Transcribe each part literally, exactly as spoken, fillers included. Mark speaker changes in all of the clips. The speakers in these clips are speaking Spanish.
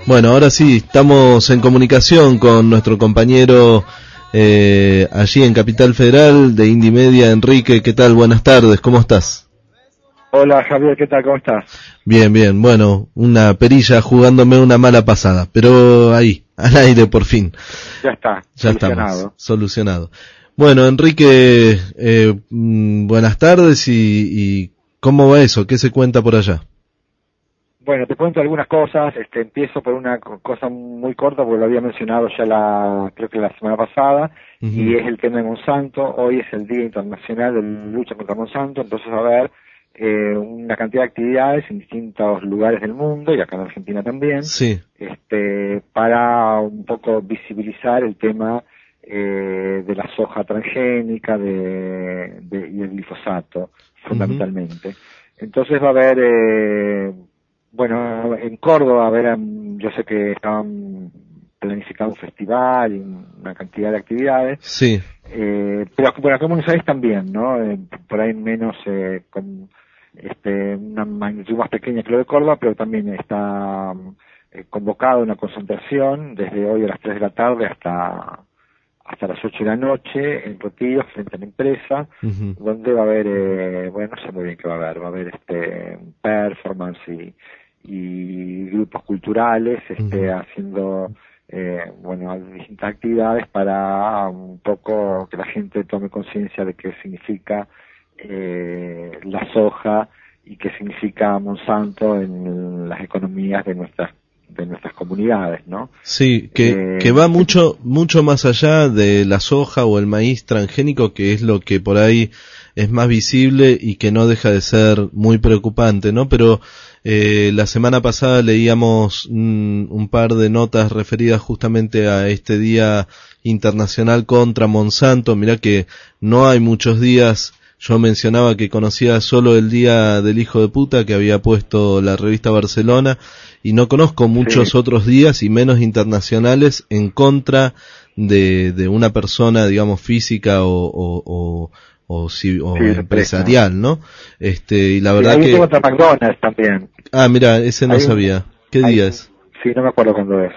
Speaker 1: Bueno, ahora sí, estamos en comunicación con nuestro compañero eh, allí en Capital Federal de Indymedia, Enrique. ¿Qué tal? Buenas tardes, ¿cómo estás?
Speaker 2: Hola Javier, ¿qué tal? ¿Cómo estás?
Speaker 1: Bien, bien, bueno, una perilla jugándome una mala pasada, pero ahí, al aire por fin.
Speaker 2: Ya está,
Speaker 1: Ya
Speaker 2: solucionado.
Speaker 1: estamos, solucionado. Bueno, Enrique, eh, buenas tardes y, y ¿cómo va eso? ¿Qué se cuenta por allá?
Speaker 2: Bueno, te cuento algunas cosas. Este, empiezo por una cosa muy corta porque lo había mencionado ya la, creo que la semana pasada, uh-huh. Y es el tema de Monsanto. Hoy es el Día Internacional de Lucha contra Monsanto, entonces va a haber eh, una cantidad de actividades en distintos lugares del mundo y acá en Argentina también,
Speaker 1: sí.
Speaker 2: este, para un poco visibilizar el tema eh, de la soja transgénica de, de, y el glifosato, fundamentalmente. Uh-huh. Entonces va a haber... Eh, Bueno, en Córdoba, a ver, yo sé que estaban planificando un festival y una cantidad de actividades.
Speaker 1: Sí.
Speaker 2: Eh, pero bueno, acá en Buenos Aires también, ¿no? Eh, por ahí menos, eh, con este, una magnitud más pequeña que lo de Córdoba, pero también está eh, convocada una concentración desde hoy a las tres de la tarde hasta hasta las ocho de la noche en Rotillos frente a la empresa, uh-huh. Donde va a haber, eh, bueno, no sé muy bien qué va a haber, va a haber este performance y y grupos culturales este uh-huh. haciendo eh, bueno distintas actividades para un poco que la gente tome conciencia de qué significa eh, la soja y qué significa Monsanto en las economías de nuestras de nuestras comunidades, ¿no?
Speaker 1: Sí, que eh, que va mucho mucho más allá de la soja o el maíz transgénico, que es lo que por ahí es más visible y que no deja de ser muy preocupante, ¿no? Pero eh, la semana pasada leíamos mm, un par de notas referidas justamente a este Día Internacional contra Monsanto. Mirá que no hay muchos días. Yo mencionaba que conocía solo el Día del Hijo de Puta que había puesto la revista Barcelona y no conozco muchos sí. otros días y menos internacionales en contra de, de una persona, digamos, física o, o, o o, si, o sí, empresarial, ¿no? Este, y la
Speaker 2: sí,
Speaker 1: verdad
Speaker 2: hay
Speaker 1: que...
Speaker 2: Hay otra McDonald's también.
Speaker 1: Ah, mira, ese no hay sabía. Un... ¿Qué
Speaker 2: hay...
Speaker 1: día es?
Speaker 2: Sí, no me acuerdo cuándo es.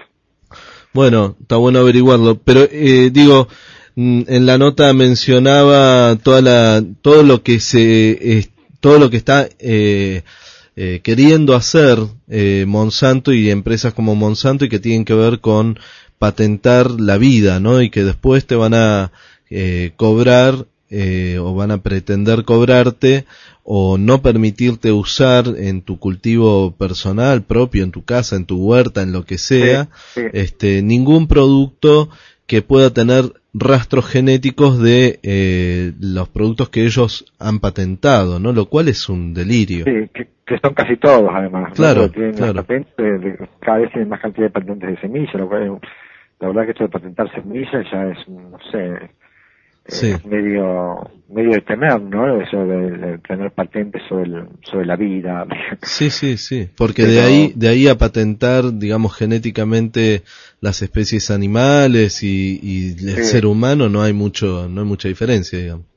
Speaker 1: Bueno, está bueno averiguarlo, pero eh, digo, en la nota mencionaba toda la, todo lo que se, eh, todo lo que está eh, eh, queriendo hacer eh, Monsanto y empresas como Monsanto y que tienen que ver con patentar la vida, ¿no? Y que después te van a eh, cobrar Eh, o van a pretender cobrarte o no permitirte usar en tu cultivo personal propio, en tu casa, en tu huerta, en lo que sea, sí, sí. este ningún producto que pueda tener rastros genéticos de eh, los productos que ellos han patentado, ¿no? Lo cual es un delirio.
Speaker 2: Sí, que, que son casi todos además.
Speaker 1: Claro,
Speaker 2: ¿no? Tienen
Speaker 1: claro.
Speaker 2: Las patentes, de, cada vez tienen más cantidad de patentes de semillas, lo cual, la verdad que esto de patentar semillas ya es, no sé,
Speaker 1: sí.
Speaker 2: es medio medio de temer, ¿no? Eso de, de tener patentes sobre el, sobre la vida.
Speaker 1: Sí, sí, sí, porque
Speaker 2: Pero...
Speaker 1: de ahí de ahí a patentar, digamos, genéticamente las especies animales y, y el
Speaker 2: sí.
Speaker 1: ser humano no hay mucho no hay mucha diferencia, digamos.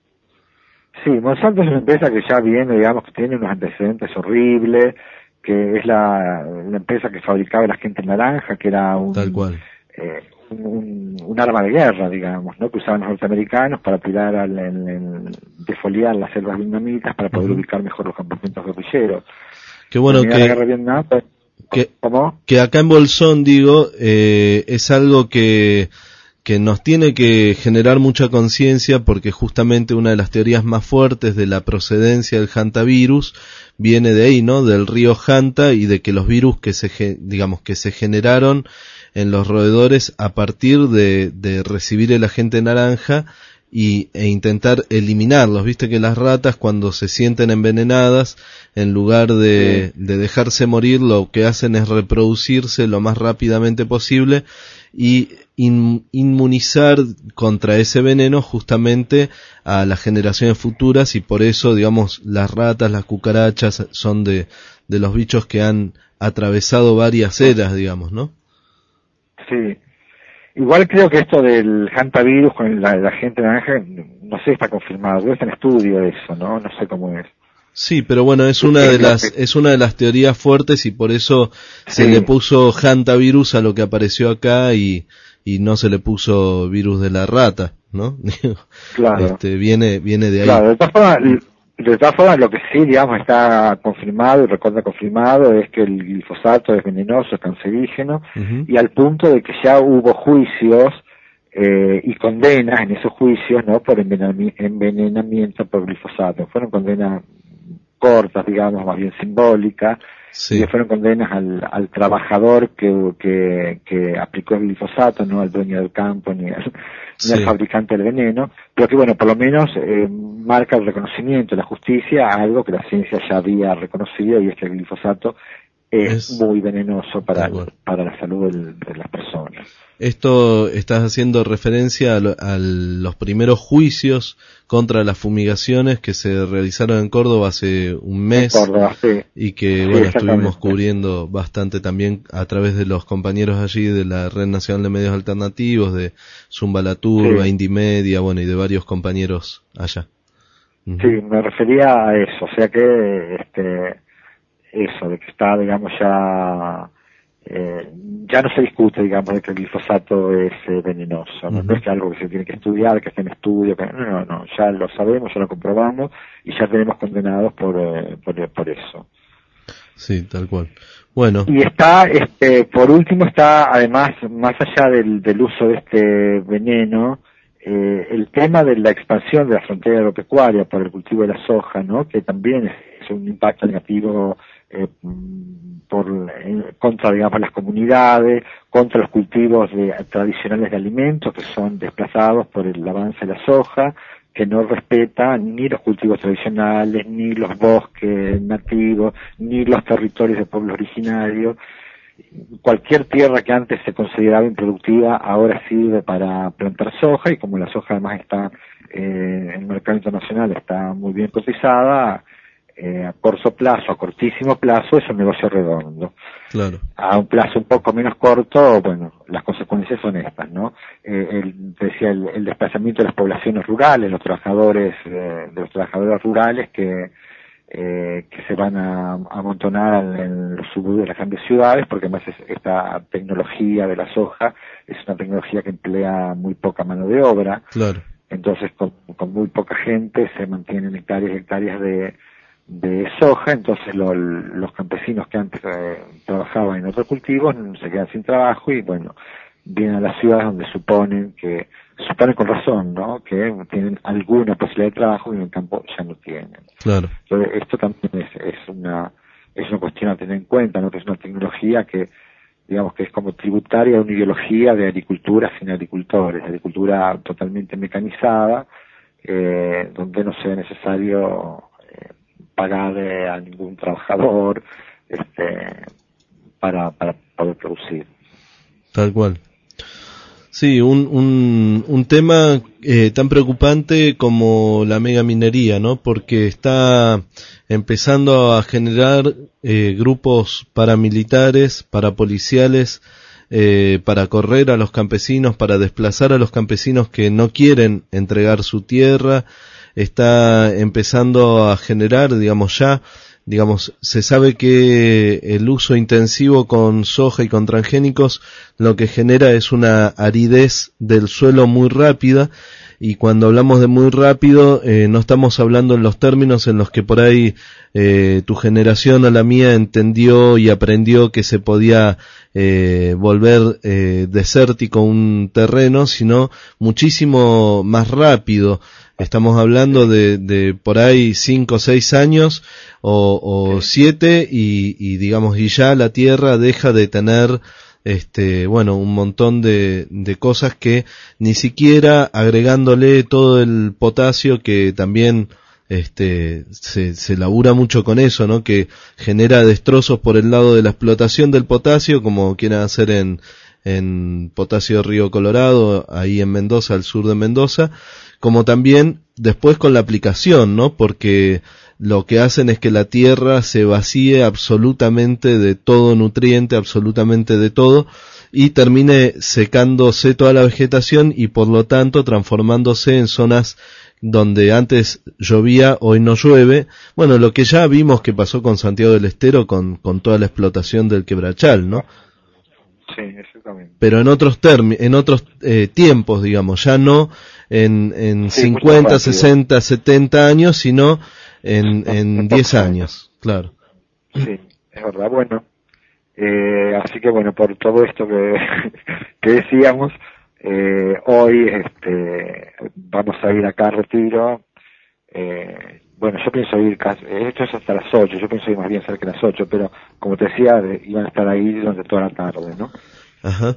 Speaker 2: Sí, Monsanto es una empresa que ya viene, digamos, que tiene unos antecedentes horribles, que es la, la empresa que fabricaba el agente naranja, que era un
Speaker 1: tal cual.
Speaker 2: Eh, Un, un arma de guerra, digamos, ¿no? Que usaban los norteamericanos para tirar al, en, en, defoliar las selvas vietnamitas para poder uh-huh. ubicar mejor los campamentos guerrilleros.
Speaker 1: Qué bueno que,
Speaker 2: la guerra de Vietnam, pues,
Speaker 1: que,
Speaker 2: ¿cómo?
Speaker 1: que acá en Bolsón, digo, eh, es algo que, que nos tiene que generar mucha conciencia porque justamente una de las teorías más fuertes de la procedencia del hantavirus viene de ahí, ¿no? Del río Hanta y de que los virus que se, digamos, que se generaron en los roedores a partir de, de recibir el agente naranja y, e intentar eliminarlos. Viste que las ratas cuando se sienten envenenadas, en lugar de, de dejarse morir, lo que hacen es reproducirse lo más rápidamente posible y in, inmunizar contra ese veneno justamente a las generaciones futuras, y por eso, digamos, las ratas, las cucarachas son de, de los bichos que han atravesado varias eras, digamos, ¿no?
Speaker 2: Sí. Igual creo que esto del hantavirus con la, la gente naranja, no sé, está confirmado. Creo que está en estudio eso, ¿no? No sé cómo es.
Speaker 1: Sí, pero bueno, es una de las es una de las teorías fuertes y por eso se sí. le puso hantavirus a lo que apareció acá y y no se le puso virus de la rata, ¿no?
Speaker 2: Claro.
Speaker 1: Este viene viene de ahí.
Speaker 2: Claro, de todas formas, de todas formas lo que sí, digamos, está confirmado y recontra confirmado es que el glifosato es venenoso, es cancerígeno, uh-huh. y al punto de que ya hubo juicios eh, y condenas en esos juicios, ¿no? Por envenenamiento por glifosato. Fueron condenas cortas, digamos, más bien simbólicas, sí. y fueron condenas al, al trabajador que, que, que aplicó el glifosato, no al dueño del campo ni al, sí. ni al fabricante del veneno, pero que bueno, por lo menos eh, marca el reconocimiento de la justicia a algo que la ciencia ya había reconocido, y es que el glifosato es, es muy venenoso para, para la salud del, de las personas.
Speaker 1: Esto estás haciendo referencia a, lo, a los primeros juicios contra las fumigaciones que se realizaron en Córdoba hace un mes,
Speaker 2: Córdoba, sí.
Speaker 1: y que sí, bueno, estuvimos cubriendo bastante también a través de los compañeros allí de la Red Nacional de Medios Alternativos, de Zumba la Turba, sí. Indimedia, bueno, y de varios compañeros allá.
Speaker 2: Uh-huh. Sí, me refería a eso, o sea que este eso, de que está, digamos, ya eh, ya no se discute, digamos, de que el glifosato es eh, venenoso, ¿no? Uh-huh. No es que algo que se tiene que estudiar, que esté en estudio, que no, no, no, ya lo sabemos, ya lo comprobamos y ya tenemos condenados por, eh, por, por eso.
Speaker 1: Sí, tal cual. Bueno.
Speaker 2: Y está, este, por último está, además, más allá del, del uso de este veneno, eh, el tema de la expansión de la frontera agropecuaria por el cultivo de la soja, ¿no? Que también es, es un impacto negativo eh, por eh, contra, digamos, las comunidades, contra los cultivos de, tradicionales de alimentos que son desplazados por el avance de la soja, que no respeta ni los cultivos tradicionales, ni los bosques nativos, ni los territorios de pueblos originarios. Cualquier tierra que antes se consideraba improductiva ahora sirve para plantar soja, y como la soja además está eh, en el mercado internacional, está muy bien cotizada, eh, a corto plazo, a cortísimo plazo, es un negocio redondo.
Speaker 1: Claro.
Speaker 2: A un plazo un poco menos corto, bueno, las consecuencias son estas, ¿no? Eh, el, decía, el, el desplazamiento de las poblaciones rurales, los trabajadores, eh, de los trabajadores rurales que Eh, que se van a amontonar en, en los suburbios de las grandes ciudades, porque además es, esta tecnología de la soja es una tecnología que emplea muy poca mano de obra.
Speaker 1: Claro.
Speaker 2: Entonces con, con muy poca gente se mantienen hectáreas y hectáreas de, de soja, entonces lo, los campesinos que antes eh, trabajaban en otros cultivos se quedan sin trabajo y bueno, vienen a las ciudades donde suponen que suponen con razón, ¿no? Que tienen alguna posibilidad de trabajo y en el campo ya no tienen.
Speaker 1: Claro.
Speaker 2: Entonces esto también es, es una es una cuestión a tener en cuenta, ¿no? Que es una tecnología que, digamos, que es como tributaria de una ideología de agricultura sin agricultores, agricultura totalmente mecanizada, eh, donde no sea necesario eh, pagar eh, a ningún trabajador este para para poder producir.
Speaker 1: Tal cual. Sí, un, un, un tema eh, tan preocupante como la megaminería, ¿no? Porque está empezando a generar eh, grupos paramilitares, parapoliciales, eh, para correr a los campesinos, para desplazar a los campesinos que no quieren entregar su tierra. Está empezando a generar, digamos ya, digamos, se sabe que el uso intensivo con soja y con transgénicos lo que genera es una aridez del suelo muy rápida, y cuando hablamos de muy rápido eh, no estamos hablando en los términos en los que por ahí eh, tu generación o la mía entendió y aprendió que se podía eh, volver eh, desértico un terreno, sino muchísimo más rápido. Estamos hablando de, de por ahí cinco o seis años o, o siete y, y digamos y ya la tierra deja de tener este bueno un montón de, de cosas que ni siquiera agregándole todo el potasio que también este se, se labura mucho con eso, ¿no? Que genera destrozos por el lado de la explotación del potasio, como quieren hacer en en Potasio Río Colorado, ahí en Mendoza, al sur de Mendoza, como también después con la aplicación, ¿no? Porque lo que hacen es que la tierra se vacíe absolutamente de todo nutriente, absolutamente de todo, y termine secándose toda la vegetación y por lo tanto transformándose en zonas donde antes llovía, hoy no llueve. Bueno, lo que ya vimos que pasó con Santiago del Estero con, con toda la explotación del Quebrachal, ¿no?
Speaker 2: Sí, exactamente.
Speaker 1: Pero en otros termi- en otros eh, tiempos, digamos, ya no en, en
Speaker 2: Sí,
Speaker 1: cincuenta, sesenta, setenta años, sino en,
Speaker 2: No,
Speaker 1: en
Speaker 2: en
Speaker 1: diez
Speaker 2: pocos
Speaker 1: años, claro.
Speaker 2: Sí, es verdad. Bueno, eh, así que bueno, por todo esto que, que decíamos, eh, hoy este, vamos a ir acá a Retiro. Eh, bueno, yo pienso ir casi, esto es hasta las ocho, yo pienso ir más bien cerca de las ocho, pero como te decía, de- iban a estar ahí durante toda la tarde, ¿no?
Speaker 1: Ajá.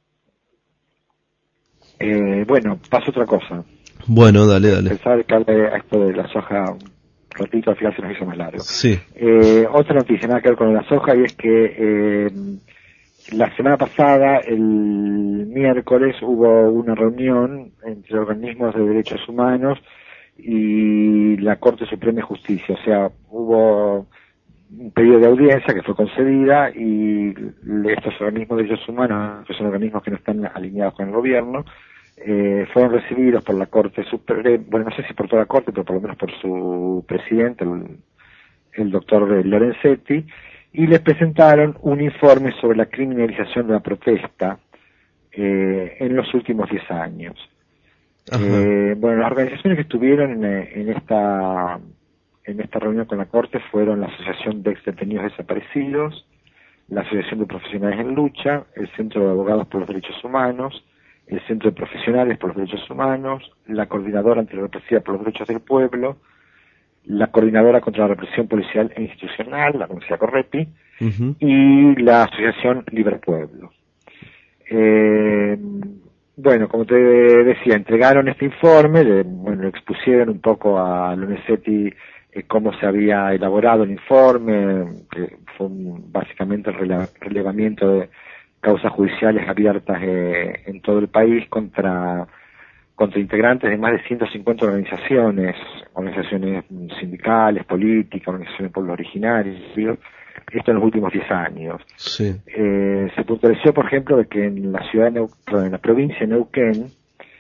Speaker 2: Eh, bueno, pasa otra cosa.
Speaker 1: Bueno, dale, dale.
Speaker 2: Pensaba dedicarle a esto de la soja un ratito, al final se nos hizo más largo.
Speaker 1: Sí.
Speaker 2: Eh, otra noticia, nada que ver con la soja, y es que eh, la semana pasada, el miércoles, hubo una reunión entre organismos de derechos humanos y la Corte Suprema de Justicia. O sea, hubo un pedido de audiencia que fue concedida y estos organismos de derechos humanos, que son organismos que no están alineados con el gobierno, eh, fueron recibidos por la Corte Suprema, bueno, no sé si por toda la Corte, pero por lo menos por su presidente, el, el doctor Lorenzetti, y les presentaron un informe sobre la criminalización de la protesta eh, en los últimos diez años. Eh, bueno, las organizaciones que estuvieron en, en esta en esta reunión con la Corte fueron la Asociación de Ex Detenidos Desaparecidos, la Asociación de Profesionales en Lucha, el Centro de Abogados por los Derechos Humanos, el Centro de Profesionales por los Derechos Humanos, la Coordinadora Antirrepresiva por los Derechos del Pueblo, la Coordinadora contra la Represión Policial e Institucional, la conocida Correpi,
Speaker 1: Uh-huh.
Speaker 2: y la Asociación Libre Pueblo. Eh, bueno, como te decía, entregaron este informe, le, bueno, le expusieron un poco a Lorenzetti eh, cómo se había elaborado el informe, que fue un, básicamente el rele- relevamiento de causas judiciales abiertas eh, en todo el país contra contra integrantes de más de ciento cincuenta organizaciones, organizaciones sindicales, políticas, organizaciones de pueblos originarios, esto en los últimos diez años.
Speaker 1: Sí.
Speaker 2: Eh, se puntualizó, por ejemplo, de que en la ciudad de Neuquén, en la provincia de Neuquén,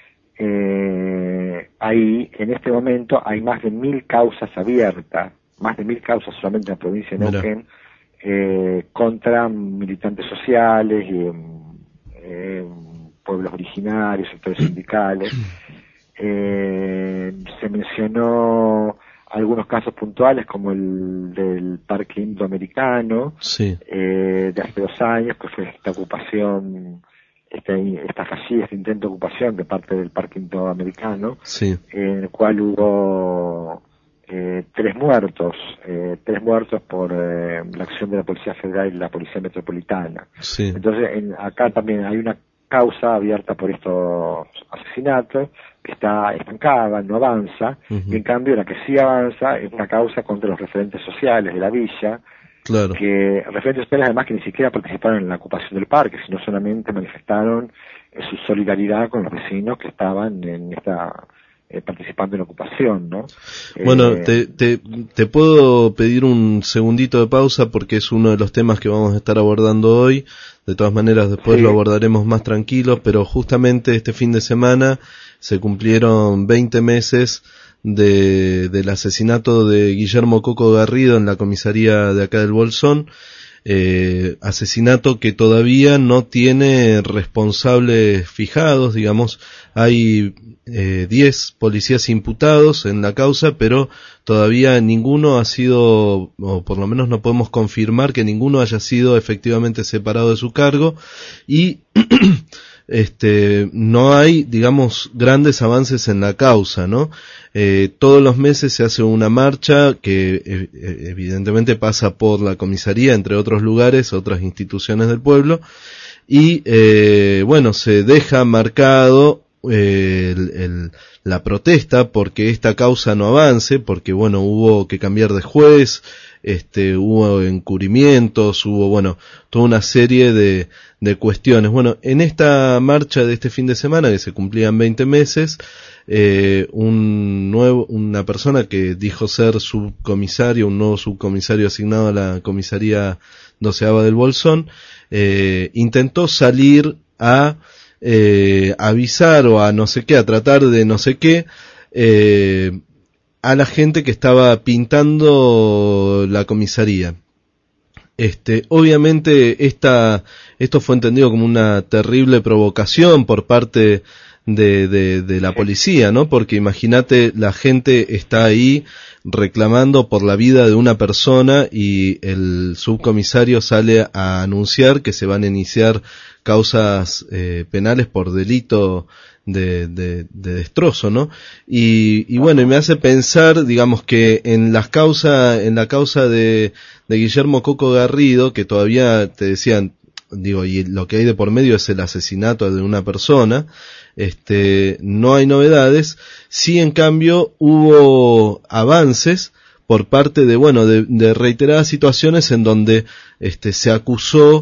Speaker 2: eh, ahí, en este momento, hay más de mil causas abiertas, más de mil causas solamente en la provincia de
Speaker 1: Mira.
Speaker 2: Neuquén, eh, contra militantes sociales y eh, pueblos originarios, sectores sindicales. Eh, se mencionó algunos casos puntuales como el del Parque Indoamericano,
Speaker 1: Sí.
Speaker 2: eh, de hace dos años, que fue esta ocupación, este, esta fallida, este intento de ocupación de parte del Parque Indoamericano,
Speaker 1: Sí.
Speaker 2: en el cual hubo eh, tres muertos, eh, tres muertos por eh, la acción de la Policía Federal y la Policía Metropolitana.
Speaker 1: Sí.
Speaker 2: Entonces, en, acá también hay una causa abierta por estos asesinatos que está estancada, no avanza,
Speaker 1: Uh-huh.
Speaker 2: y en cambio la que sí avanza es una causa contra los referentes sociales de la villa,
Speaker 1: Claro.
Speaker 2: que referentes sociales además que ni siquiera participaron en la ocupación del parque, sino solamente manifestaron eh, su solidaridad con los vecinos que estaban en esta eh, participando en la ocupación, ¿no?
Speaker 1: Bueno,
Speaker 2: Eh,
Speaker 1: te, te, te puedo pedir un segundito de pausa porque es uno de los temas que vamos a estar abordando hoy. De todas maneras, después
Speaker 2: Sí.
Speaker 1: lo abordaremos más tranquilos, pero justamente este fin de semana se cumplieron veinte meses de, del asesinato de Guillermo Coco Garrido en la comisaría de acá del Bolsón. Eh, asesinato que todavía no tiene responsables fijados, digamos, hay eh, diez policías imputados en la causa, pero todavía ninguno ha sido, o por lo menos no podemos confirmar que ninguno haya sido efectivamente separado de su cargo, y este no hay, digamos, grandes avances en la causa, ¿no? Eh, todos los meses se hace una marcha que eh, evidentemente pasa por la comisaría, entre otros lugares, otras instituciones del pueblo, y eh, bueno, se deja marcado eh, el, el, la protesta porque esta causa no avance, porque bueno, hubo que cambiar de juez, este, hubo encubrimientos, hubo, bueno, toda una serie de, de cuestiones. Bueno, en esta marcha de este fin de semana, que se cumplían veinte meses, eh, un nuevo, una persona que dijo ser subcomisario, un nuevo subcomisario asignado a la comisaría doceava del Bolsón, eh, intentó salir a eh, avisar o a no sé qué, a tratar de no sé qué, eh, a la gente que estaba pintando la comisaría. Este, obviamente esta, esto fue entendido como una terrible provocación por parte de, de, de la policía, ¿no? Porque imagínate, la gente está ahí reclamando por la vida de una persona y el subcomisario sale a anunciar que se van a iniciar causas eh, penales por delito de, de, de destrozo, ¿no? Y, y bueno, y me hace pensar, digamos, que en las causas, en la causa de, de Guillermo Coco Garrido, que todavía te decían, digo, y lo que hay de por medio es el asesinato de una persona, este, no hay novedades. Sí, en cambio, hubo avances por parte de, bueno, de, de reiteradas situaciones en donde, este, se acusó,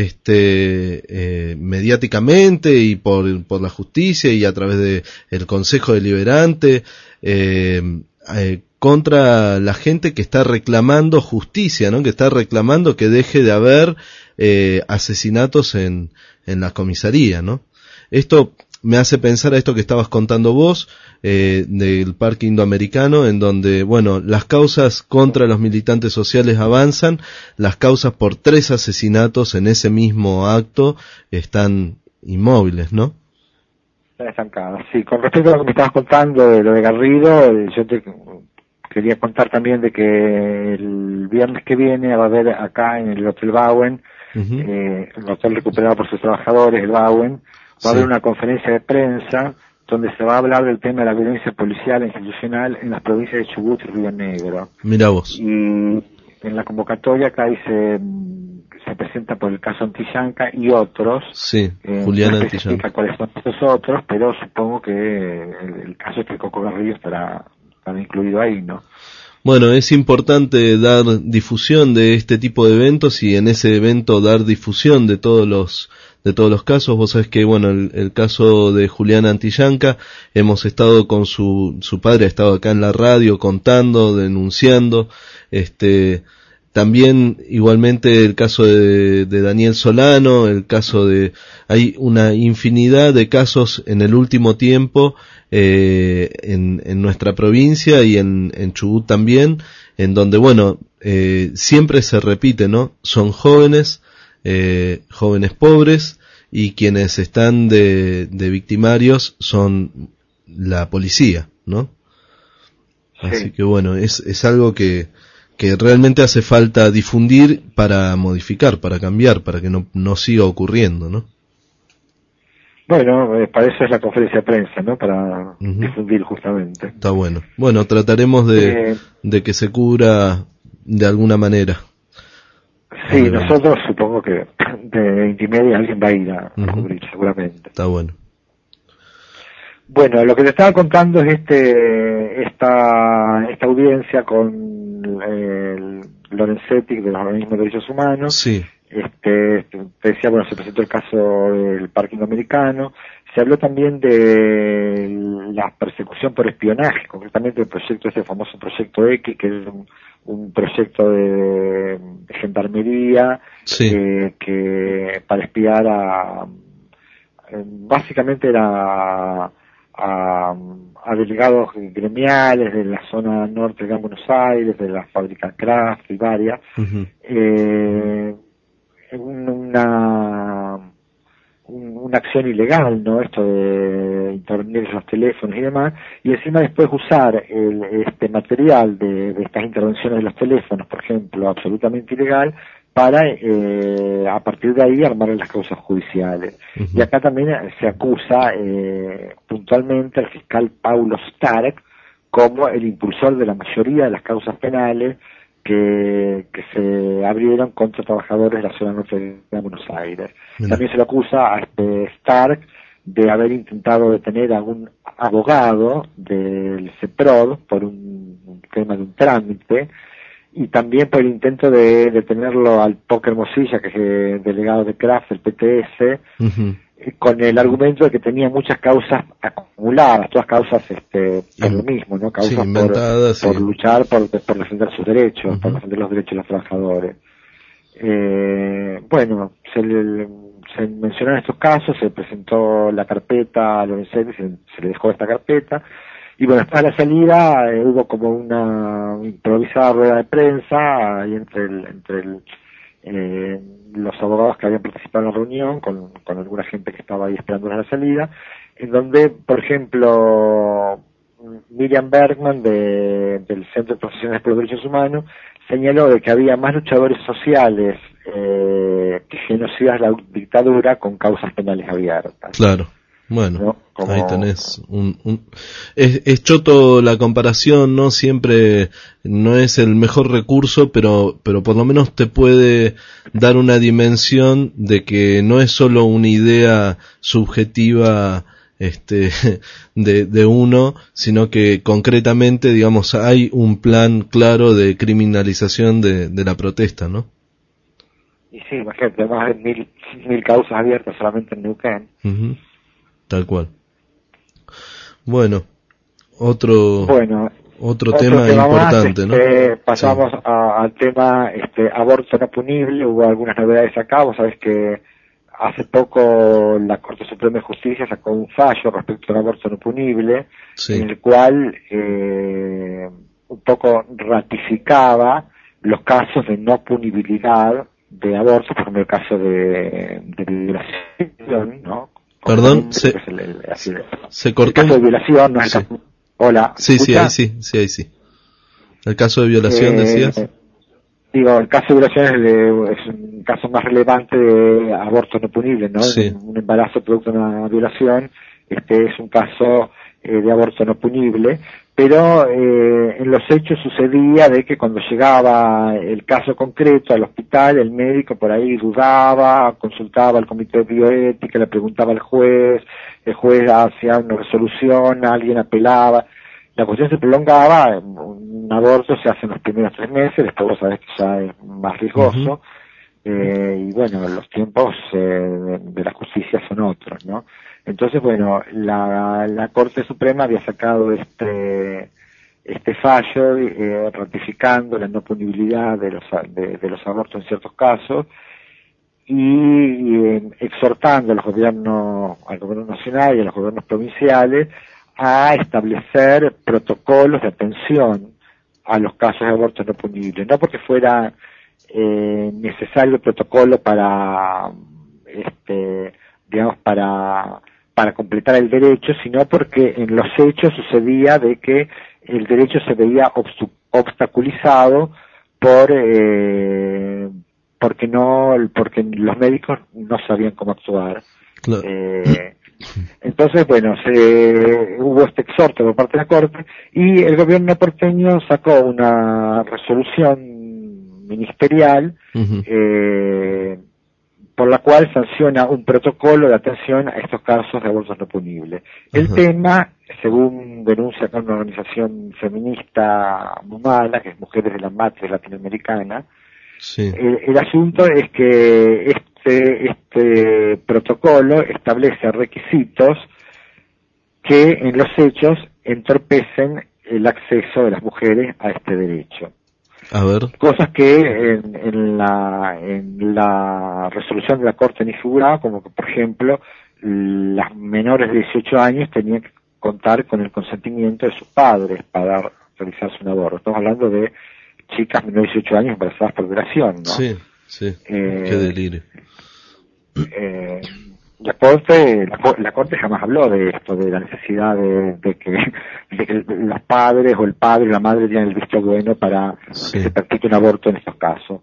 Speaker 1: este, eh, mediáticamente y por, por la justicia y a través de el Consejo Deliberante, eh, eh, contra la gente que está reclamando justicia, ¿no? Que está reclamando que deje de haber eh, asesinatos en, en la comisaría, ¿no? Esto me hace pensar a esto que estabas contando vos, eh, del Parque Indoamericano, en donde, bueno, las causas contra los militantes sociales avanzan, las causas por tres asesinatos en ese mismo acto están inmóviles, ¿no?
Speaker 2: Están estancadas, sí. Con respecto a lo que me estabas contando de lo de Garrido, yo te quería contar también de que el viernes que viene va a haber acá en el Hotel Bauen, uh-huh. eh, el hotel recuperado por sus trabajadores, el Bauen, va a haber una conferencia de prensa donde se va a hablar del tema de la violencia policial e institucional en las provincias de Chubut y Río Negro.
Speaker 1: Mira vos.
Speaker 2: Y en la convocatoria acá dice, se presenta por el caso Antillanca y otros.
Speaker 1: Sí,
Speaker 2: eh,
Speaker 1: Julián
Speaker 2: no
Speaker 1: Antillanca.
Speaker 2: Cuáles son estos otros, pero supongo que el, el caso es que Coco Garrido estará, estará incluido ahí, ¿no?
Speaker 1: Bueno, es importante dar difusión de este tipo de eventos y en ese evento dar difusión de todos los de todos los casos. Vos sabés que, bueno, el, el caso de Julián Antillanca, hemos estado con su, su padre, ha estado acá en la radio contando, denunciando, este, también igualmente el caso de, de Daniel Solano, el caso de, hay una infinidad de casos en el último tiempo, eh, en, en nuestra provincia y en, en Chubut también, en donde, bueno, eh, siempre se repite, ¿no? Son jóvenes, Eh, jóvenes pobres, y quienes están de, de victimarios son la policía, ¿no? Sí. Así que bueno, es, es algo que, que realmente hace falta difundir para modificar, para cambiar, para que no, no siga ocurriendo, ¿no?
Speaker 2: Bueno, eh, para eso es la conferencia de prensa, ¿no? Para uh-huh. difundir justamente.
Speaker 1: Está bueno. Bueno, trataremos de, eh, de que se cubra de alguna manera.
Speaker 2: Sí, Muy nosotros bien. Supongo que de veinte y media alguien va a ir a, uh-huh. a cubrir, seguramente.
Speaker 1: Está bueno.
Speaker 2: Bueno, lo que te estaba contando es este esta esta audiencia con el Lorenzetti de los organismos de derechos humanos.
Speaker 1: Sí.
Speaker 2: Este, te decía, bueno, se presentó el caso del Parque Indoamericano. Se habló también de la persecución por espionaje, concretamente el proyecto, ese famoso proyecto X, que es un, un proyecto de, de gendarmería,
Speaker 1: sí.
Speaker 2: eh, que para espiar a, básicamente era a, a delegados gremiales de la zona norte de Gran Buenos Aires, de la fábrica Kraft y varias,
Speaker 1: uh-huh.
Speaker 2: eh, una una acción ilegal, ¿no? Esto de intervenir en los teléfonos y demás, y encima después usar el, este material de, de estas intervenciones de los teléfonos, por ejemplo, absolutamente ilegal, para eh, a partir de ahí armar las causas judiciales. Uh-huh. Y acá también se acusa eh, puntualmente al fiscal Paulo Stark como el impulsor de la mayoría de las causas penales que, que se abrieron contra trabajadores de la zona norte de Buenos Aires. Uh-huh. También se le acusa a este Stark de haber intentado detener a un abogado del CEPROD por un, un tema de un trámite, y también por el intento de detenerlo al Póker Mosilla, que es el delegado de Kraft, el P T S, uh-huh. con el argumento de que tenía muchas causas acumuladas, todas causas este por lo mismo, ¿no? Causas
Speaker 1: sí,
Speaker 2: por,
Speaker 1: sí.
Speaker 2: por luchar, por, por defender sus derechos, uh-huh. por defender los derechos de los trabajadores. Eh, bueno, se, le, se mencionaron estos casos, se presentó la carpeta a Lorenzetti, se, se le dejó esta carpeta, y bueno, después de la salida eh, hubo como una improvisada rueda de prensa ahí entre el, entre el, eh, los abogados que habían participado en la reunión con, con alguna gente que estaba ahí esperando a la salida, en donde, por ejemplo, Miriam Bergman de, del Centro de Profesionales por los Derechos Humanos señaló de que había más luchadores sociales eh, que genocidas de la dictadura con causas penales abiertas.
Speaker 1: Claro. Bueno,
Speaker 2: ¿no? Como...
Speaker 1: ahí tenés un, un... Es, es choto la comparación, ¿no? Siempre no es el mejor recurso, pero, pero por lo menos te puede dar una dimensión de que no es solo una idea subjetiva este de, de uno, sino que concretamente, digamos, hay un plan claro de criminalización de, de la protesta, ¿no?
Speaker 2: Y sí, imagínate, más de mil, mil causas abiertas solamente en Neuquén.
Speaker 1: Uh-huh. Tal cual. Bueno, otro
Speaker 2: bueno,
Speaker 1: otro, otro
Speaker 2: tema, tema
Speaker 1: importante,
Speaker 2: más, este,
Speaker 1: ¿no?
Speaker 2: Pasamos
Speaker 1: sí.
Speaker 2: a, al tema este aborto no punible. Hubo algunas novedades acá. Vos sabés que hace poco la Corte Suprema de Justicia sacó un fallo respecto al aborto no punible, sí. en el cual eh, un poco ratificaba los casos de no punibilidad de aborto, por ejemplo el caso de, de violación, ¿no?
Speaker 1: Perdón, se,
Speaker 2: el, el, así,
Speaker 1: se cortó.
Speaker 2: El caso de violación, no es
Speaker 1: sí.
Speaker 2: el caso... Hola.
Speaker 1: Sí, sí, ahí sí, sí, ahí sí. El caso de violación,
Speaker 2: eh,
Speaker 1: decías.
Speaker 2: Digo, el caso de violación es, de, es un caso más relevante de aborto no punible, ¿no?
Speaker 1: Sí.
Speaker 2: Un, un embarazo producto de una violación, este es un caso eh, de aborto no punible, pero eh, en los hechos sucedía de que cuando llegaba el caso concreto al hospital, el médico por ahí dudaba, consultaba al comité de bioética, le preguntaba al juez, el juez hacía una resolución, alguien apelaba, la cuestión se prolongaba, un aborto se hace en los primeros tres meses, después vos sabés que ya es más riesgoso, uh-huh. eh, y bueno, los tiempos eh, de, de la justicia son otros, ¿no? Entonces, bueno, la, la Corte Suprema había sacado este este fallo eh, ratificando la no punibilidad de los de, de los abortos en ciertos casos y eh, exhortando a los gobiernos, al gobierno nacional y a los gobiernos provinciales a establecer protocolos de atención a los casos de abortos no punibles, no porque fuera eh, necesario el protocolo para este digamos para para completar el derecho, sino porque en los hechos sucedía de que el derecho se veía obstaculizado por eh, porque no porque los médicos no sabían cómo actuar. Claro. Eh, entonces, bueno, se, hubo este exhorto por parte de la Corte y el gobierno porteño sacó una resolución ministerial uh-huh. eh, por la cual sanciona un protocolo de atención a estos casos de abortos no punibles. El uh-huh. tema, según denuncia acá una organización feminista muy mala, que es Mujeres de la Matriz Latinoamericana, sí. el, el asunto es que este, este protocolo establece requisitos que en los hechos entorpecen el acceso de las mujeres a este derecho.
Speaker 1: A ver.
Speaker 2: Cosas que en, en la en la resolución de la Corte ni figuraba, como que, por ejemplo, las menores de dieciocho años tenían que contar con el consentimiento de sus padres para realizarse un aborto. Estamos hablando de chicas menores de dieciocho años embarazadas por violación, ¿no?
Speaker 1: Sí, sí. Eh, Qué delirio.
Speaker 2: Eh, la Corte la, la Corte jamás habló de esto, de la necesidad de, de, que, de que los padres o el padre o la madre tienen el visto bueno para sí. que se practique un aborto en estos casos.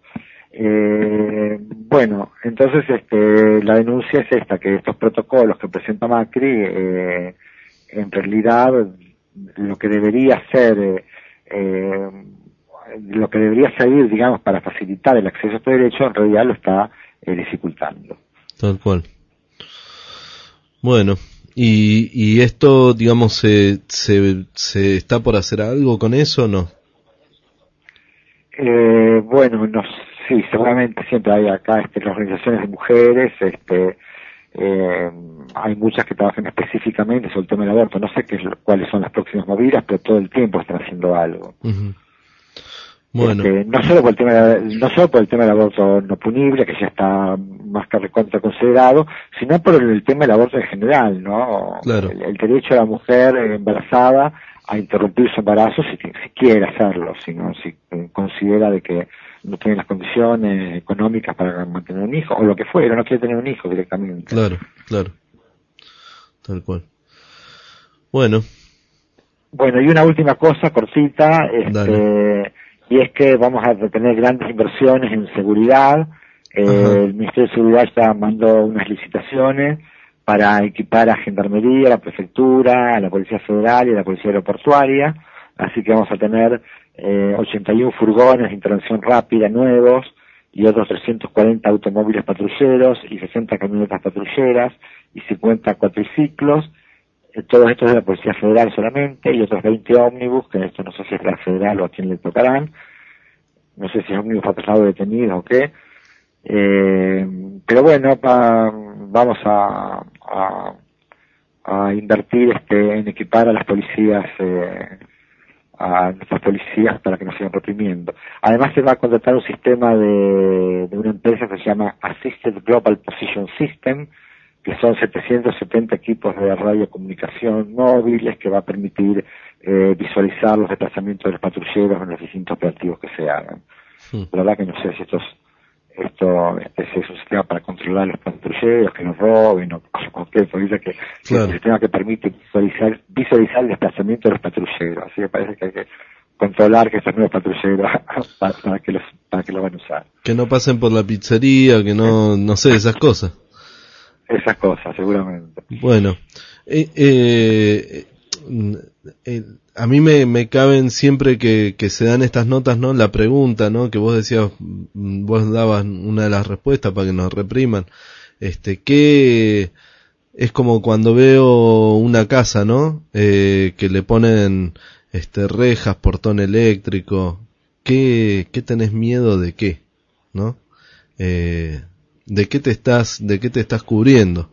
Speaker 2: Eh, bueno, entonces este, la denuncia es esta, que estos protocolos que presenta Macri, eh, en realidad lo que debería ser, eh, eh, lo que debería servir, digamos, para facilitar el acceso a este derecho, en realidad lo está eh, dificultando.
Speaker 1: Tal cual. Bueno, y, y esto, digamos, se, se, se está por hacer algo con eso o no?
Speaker 2: Eh, bueno, no, sí, seguramente siempre hay acá este, las organizaciones de mujeres, este, eh, hay muchas que trabajan específicamente sobre el tema del aborto. No sé qué, cuáles son las próximas movidas, pero todo el tiempo están haciendo algo.
Speaker 1: Uh-huh. Bueno.
Speaker 2: Este, no solo por el tema de, no solo por el tema del aborto no punible, que ya está más que recontra considerado, sino por el, el tema del aborto en general, ¿no?
Speaker 1: Claro.
Speaker 2: El, el derecho de la mujer embarazada a interrumpir su embarazo si, si quiere hacerlo, si no, si considera de que no tiene las condiciones económicas para mantener un hijo, o lo que fuera, no quiere tener un hijo directamente.
Speaker 1: Claro, claro. Tal cual. Bueno.
Speaker 2: Bueno, y una última cosa cortita, este, y es que vamos a tener grandes inversiones en seguridad. Eh, el Ministerio de Seguridad ya mandó unas licitaciones para equipar a Gendarmería, a la Prefectura, a la Policía Federal y a la Policía Aeroportuaria. Así que vamos a tener eh, ochenta y uno furgones de intervención rápida nuevos y otros trescientos cuarenta automóviles patrulleros y sesenta camionetas patrulleras y cincuenta cuatriciclos. Todos estos de la Policía Federal solamente, y otros veinte ómnibus, que esto no sé si es la Federal o a quién le tocarán, no sé si es ómnibus para traslado de detenidos o qué, eh, pero bueno, pa, vamos a, a, a invertir este en equipar a las policías, eh, a nuestras policías para que no sigan reprimiendo. Además se va a contratar un sistema de, de una empresa que se llama Assisted Global Position System, que son setecientos setenta equipos de radiocomunicación móviles que va a permitir eh, visualizar los desplazamientos de los patrulleros en los distintos operativos que se hagan. Sí. La verdad que no sé si esto es, esto este es un sistema para controlar los patrulleros, que nos roben o, o qué, porque dice que claro. Es un sistema que permite visualizar, visualizar el desplazamiento de los patrulleros, así que parece que hay que controlar que estos nuevos patrulleros para, para que los para que lo van a usar.
Speaker 1: Que no pasen por la pizzería, que no, no sé, esas cosas.
Speaker 2: Esas cosas, seguramente.
Speaker 1: Bueno, eh, eh, eh, a mí me, me caben siempre que, que se dan estas notas, ¿no? La pregunta, ¿no? Que vos decías, vos dabas una de las respuestas para que nos repriman. Este, ¿qué es como cuando veo una casa, ¿no? Eh, que le ponen, este, rejas, portón eléctrico. ¿Qué, qué tenés miedo de qué? ¿No? Eh, ¿De qué te estás, de qué te estás cubriendo?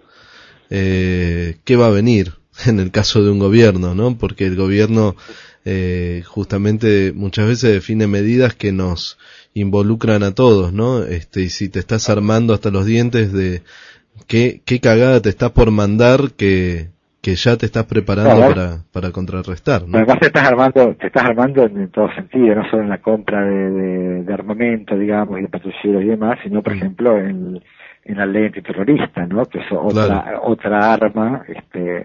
Speaker 1: Eh, ¿qué va a venir en el caso de un gobierno, no? Porque el gobierno, eh, justamente muchas veces define medidas que nos involucran a todos, ¿no? Este, y si te estás armando hasta los dientes de qué, qué cagada te estás por mandar que, que ya te estás preparando claro. para, para contrarrestar, ¿no?
Speaker 2: Además te estás armando, te estás armando en todo sentido, no solo en la compra de, de, de armamento, digamos, y de patrulleros y demás, sino por mm. ejemplo en, en la ley antiterrorista, ¿no? Que es otra, claro. otra arma, este,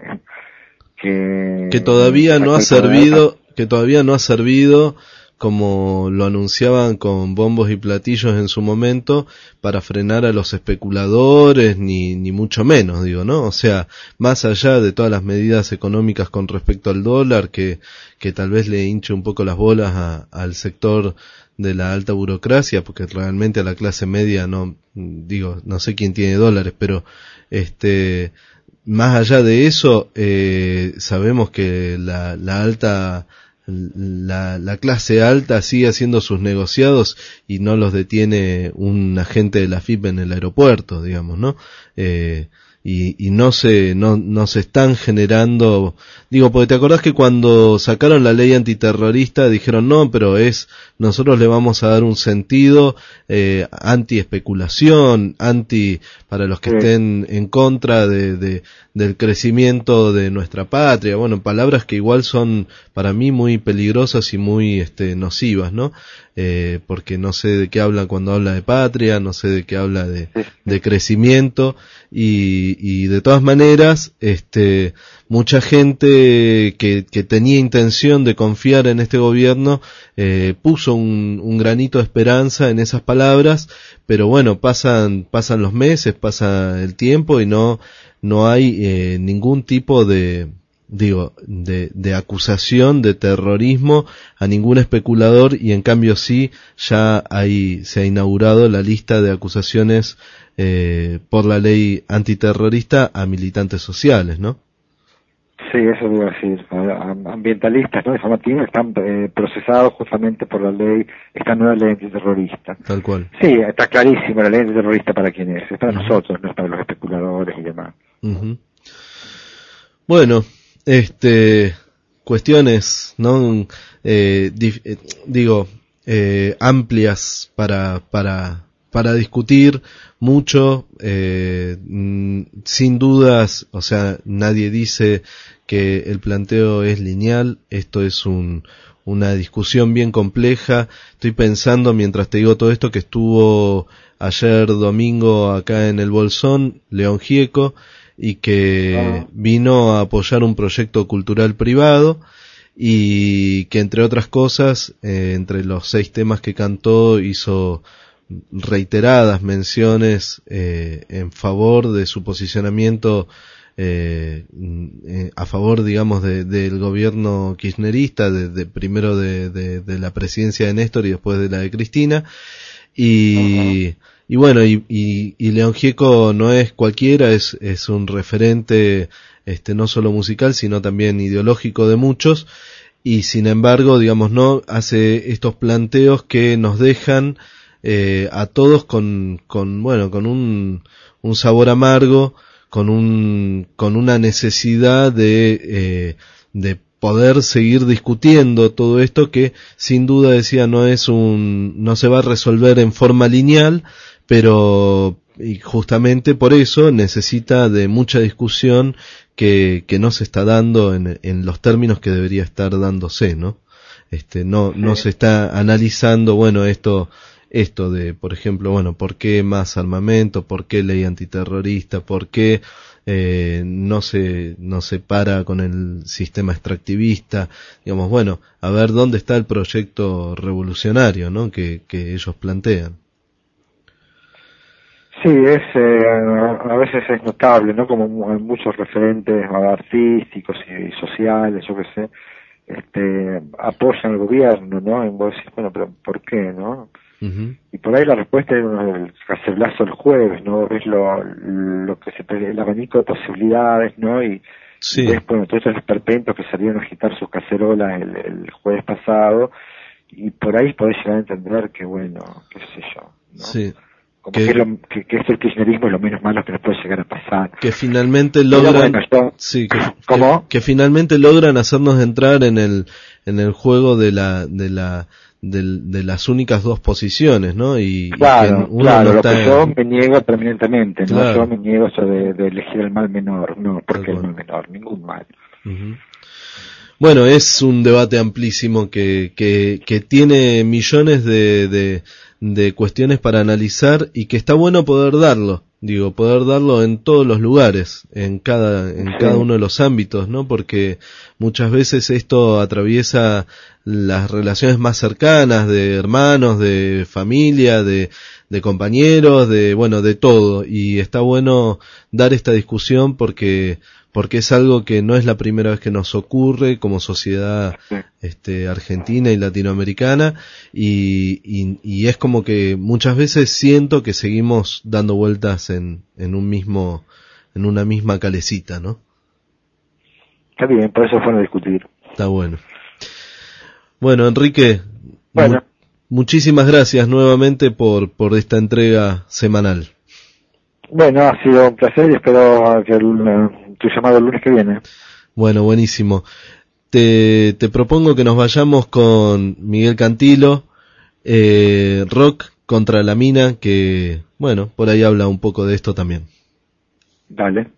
Speaker 2: que,
Speaker 1: que todavía no ha servido, que todavía no ha servido como lo anunciaban con bombos y platillos en su momento, para frenar a los especuladores, ni, ni mucho menos, digo, ¿no? O sea, más allá de todas las medidas económicas con respecto al dólar, que, que tal vez le hinche un poco las bolas a, al sector de la alta burocracia, porque realmente a la clase media no, digo, no sé quién tiene dólares, pero este, más allá de eso, eh, sabemos que la, la alta La, la clase alta sigue haciendo sus negociados y no los detiene un agente de la F I P en el aeropuerto, digamos, ¿no? Eh, y, y no se, no, no se están generando, digo, porque te acordás que cuando sacaron la ley antiterrorista dijeron no, pero es, nosotros le vamos a dar un sentido, eh, anti-especulación, anti, para los que sí. estén en contra de, de, del crecimiento de nuestra patria, bueno, palabras que igual son para mí muy peligrosas y muy, este, nocivas, ¿no? Eh, porque no sé de qué habla cuando habla de patria, no sé de qué habla de, de crecimiento, y, y de todas maneras, este, mucha gente que, que tenía intención de confiar en este gobierno, eh, puso un, un granito de esperanza en esas palabras, pero bueno, pasan, pasan los meses, pasa el tiempo y no, no hay, eh, ningún tipo de, digo, de, de acusación de terrorismo a ningún especulador, y en cambio sí, ya hay, se ha inaugurado la lista de acusaciones eh, por la ley antiterrorista a militantes sociales, ¿no?
Speaker 2: Sí, eso iba a decir. Ambientalistas, ¿no? De forma activa están eh, procesados justamente por la ley, esta nueva ley antiterrorista.
Speaker 1: Tal cual.
Speaker 2: Sí, está clarísimo, la ley antiterrorista para quién es, es para uh-huh. nosotros, no es para los especuladores y demás.
Speaker 1: Uh-huh. Bueno, este, cuestiones, ¿no? Eh, dif, eh, digo, eh, amplias para, para, para discutir mucho, eh, sin dudas, o sea, nadie dice que el planteo es lineal, esto es un, una discusión bien compleja. Estoy pensando, mientras te digo todo esto, que estuvo ayer domingo acá en el Bolsón, León Gieco, y que
Speaker 2: Ah.
Speaker 1: vino a apoyar un proyecto cultural privado, y que entre otras cosas, eh, entre los seis temas que cantó, hizo reiteradas menciones eh, en favor de su posicionamiento eh, eh, a favor, digamos, de, del gobierno kirchnerista, de, de primero de, de, de la presidencia de Néstor y después de la de Cristina. Y, y bueno, y, y, y León Gieco no es cualquiera, es, es un referente, este, no solo musical, sino también ideológico de muchos, y sin embargo, digamos, no hace estos planteos que nos dejan eh, a todos con, con, bueno, con un, un sabor amargo, con un, con una necesidad de, eh, de poder seguir discutiendo todo esto que sin duda, decía, no es un, no se va a resolver en forma lineal, pero y justamente por eso necesita de mucha discusión que, que no se está dando en, en los términos que debería estar dándose, ¿no? Este, no,
Speaker 2: Sí.
Speaker 1: no se está analizando, bueno, esto, esto de, por ejemplo, bueno, ¿por qué más armamento? ¿Por qué ley antiterrorista? ¿Por qué eh, no se, no se para con el sistema extractivista? Digamos, bueno, a ver dónde está el proyecto revolucionario, ¿no? Que, que ellos plantean.
Speaker 2: Sí, es eh, a veces es notable, ¿no? Como mu- muchos referentes artísticos y sociales, yo qué sé, este, apoyan al gobierno, ¿no? Y vos decís, bueno, pero ¿por qué, no?
Speaker 1: Uh-huh.
Speaker 2: Y por ahí la respuesta es el cacerolazo el jueves, ¿no? Ves lo, lo que se pre- el abanico de posibilidades, ¿no? Y,
Speaker 1: Sí.
Speaker 2: y ves, bueno, todos esos esperpentos que salieron a agitar sus cacerolas el, el jueves pasado, y por ahí podés llegar a entender que, bueno, qué sé yo, ¿no?
Speaker 1: Sí.
Speaker 2: Como
Speaker 1: Que,
Speaker 2: que, es lo, que, que es el kirchnerismo es lo menos malo que nos puede llegar a pasar.
Speaker 1: que finalmente
Speaker 2: Pero
Speaker 1: logran,
Speaker 2: bueno, yo-
Speaker 1: sí, que,
Speaker 2: ¿Cómo?
Speaker 1: que, que finalmente logran hacernos entrar en el, en el juego de la, de la, del- de las únicas dos posiciones, ¿no? Y, y que
Speaker 2: Claro,
Speaker 1: uno
Speaker 2: claro,
Speaker 1: no
Speaker 2: lo
Speaker 1: está,
Speaker 2: que yo me niego permanentemente, ¿no?
Speaker 1: claro,
Speaker 2: Yo me niego eso de, de elegir el mal menor, no,
Speaker 1: tal
Speaker 2: porque el
Speaker 1: cual.
Speaker 2: mal menor, ningún mal.
Speaker 1: Ujú. Bueno, es un debate amplísimo que, que, que tiene millones de, de, de cuestiones para analizar y que está bueno poder darlo, digo, poder darlo en todos los lugares, en cada, en
Speaker 2: Sí.
Speaker 1: cada uno de los ámbitos, ¿no? Porque muchas veces esto atraviesa las relaciones más cercanas de hermanos, de familia, de, de compañeros, de, bueno, de todo, y está bueno dar esta discusión porque porque es algo que no es la primera vez que nos ocurre como sociedad
Speaker 2: Sí.
Speaker 1: este, argentina y latinoamericana, y, y, y es como que muchas veces siento que seguimos dando vueltas en, en un mismo, en una misma calecita, ¿no?
Speaker 2: Está bien, por eso fueron a discutir.
Speaker 1: Está bueno. Bueno, Enrique,
Speaker 2: Bueno.
Speaker 1: mu- muchísimas gracias nuevamente por, por esta entrega semanal.
Speaker 2: Bueno, ha sido un placer y espero que el, tu llamado el lunes que viene.
Speaker 1: Bueno, buenísimo. Te, te propongo que nos vayamos con Miguel Cantilo, eh, Rock contra la mina, que, bueno, por ahí habla un poco de esto también.
Speaker 2: Dale.